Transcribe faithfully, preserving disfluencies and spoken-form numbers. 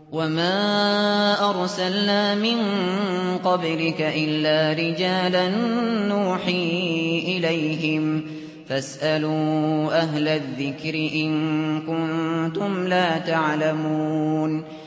وَمَا أَرْسَلْنَا مِن قَبْلِكَ إِلَّا رِجَالًا نُّوحِي إِلَيْهِمْ ۖ فَاسْأَلُوا أَهْلَ الذِّكْرِ إِن كُنتُمْ لَا تَعْلَمُونَ